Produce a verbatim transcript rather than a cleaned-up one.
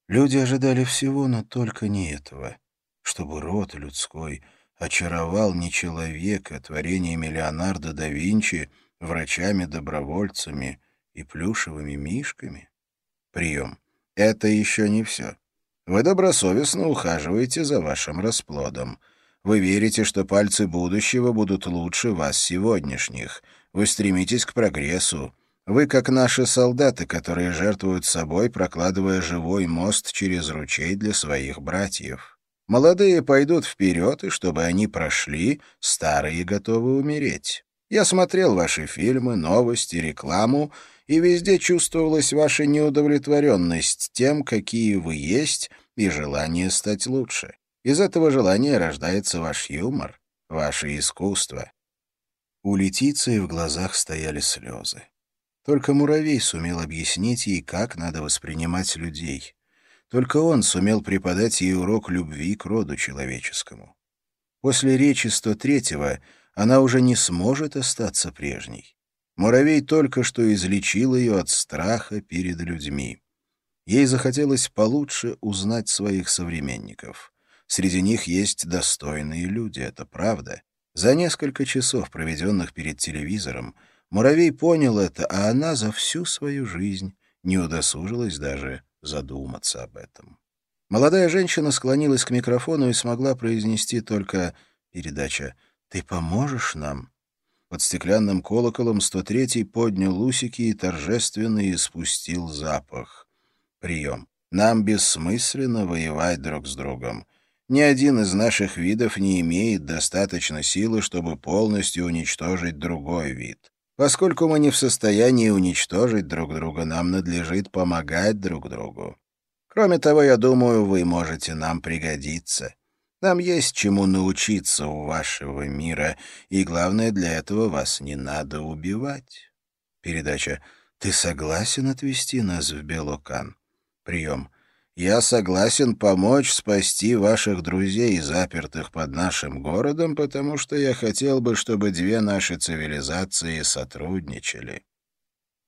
Люди ожидали всего, но только не этого. Чтобы род людской очаровал не человека творениями Леонардо да Винчи, врачами-добровольцами и плюшевыми мишками. Прием. Это еще не все. Вы добросовестно ухаживаете за вашим расплодом. Вы верите, что пальцы будущего будут лучше вас сегодняшних. Вы стремитесь к прогрессу. Вы как наши солдаты, которые жертвуют собой, прокладывая живой мост через ручей для своих братьев. Молодые пойдут вперед, и чтобы они прошли, старые готовы умереть. Я смотрел ваши фильмы, новости, рекламу, и везде чувствовалась ваша неудовлетворенность тем, какие вы есть, и желание стать лучше. Из этого желания рождается ваш юмор, ваше искусство. У Летиции в глазах стояли слезы. Только муравей сумел объяснить ей, как надо воспринимать людей. Только он сумел преподать ей урок любви к роду человеческому. После речи сто третьего она уже не сможет остаться прежней. Муравей только что излечил ее от страха перед людьми. Ей захотелось получше узнать своих современников. Среди них есть достойные люди, это правда. За несколько часов, проведенных перед телевизором, муравей понял это, а она за всю свою жизнь не удосужилась даже задуматься об этом. Молодая женщина склонилась к микрофону и смогла произнести только передача «Ты поможешь нам?». Под стеклянным колоколом сто третий поднял усики и торжественно испустил запах. Прием. Нам бессмысленно воевать друг с другом. Ни один из наших видов не имеет достаточно силы, чтобы полностью уничтожить другой вид. Поскольку мы не в состоянии уничтожить друг друга, нам надлежит помогать друг другу. Кроме того, я думаю, вы можете нам пригодиться. Нам есть чему научиться у вашего мира, и главное, для этого вас не надо убивать. Передача «Ты согласен отвезти нас в Белокан?» Прием. Я согласен помочь спасти ваших друзей, запертых под нашим городом, потому что я хотел бы, чтобы две наши цивилизации сотрудничали.